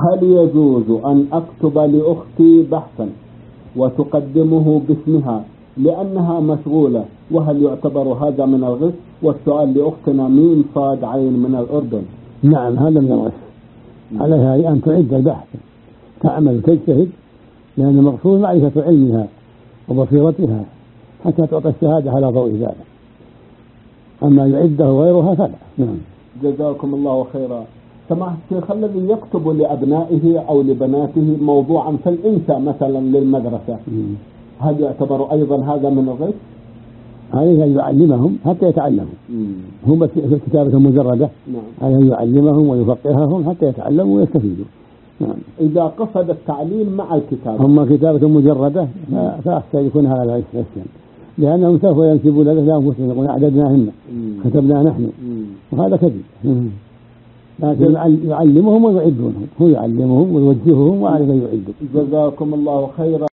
هل يجوز أن أكتب لأختي بحثا وتقدمه باسمها لأنها مشغولة، وهل يعتبر هذا من الغش؟ والسؤال لأختنا ميم صاد عين من الأردن. نعم، هذا من الغش. عليها أن تعد البحث، تعمل تجتهد، لأن المقصود معرفة علمها وبصيرتها حتى تعطى الشهادة على ضوء ذلك. أما يعده غيرها فلا. نعم. جزاكم الله خيرا. سماحة الشيخ، الذي يكتب لأبنائه أو لبناته موضوعا في الإنشاء مثلا للمدرسة، هل يعتبر أيضا هذا من الغش؟ عليه أن يعلمهم حتى يتعلموا. هم كتابة مجردة. نعم. عليه أن يعلمهم ويفقههم حتى يتعلموا ويستفيدوا. نعم. إذا قصد التعليم مع الكتابة. هم كتابة مجردة فأخشى يكون هذا غشا، لأنهم سوف ينسبون لأنفسهم يقولون أعددناهن كتبنا نحن، وهذا كذب. لكن يعلمهم ويعدونهم، هو يعلمهم ويوجههم وعليه يعدهم. جزاكم الله خيرا.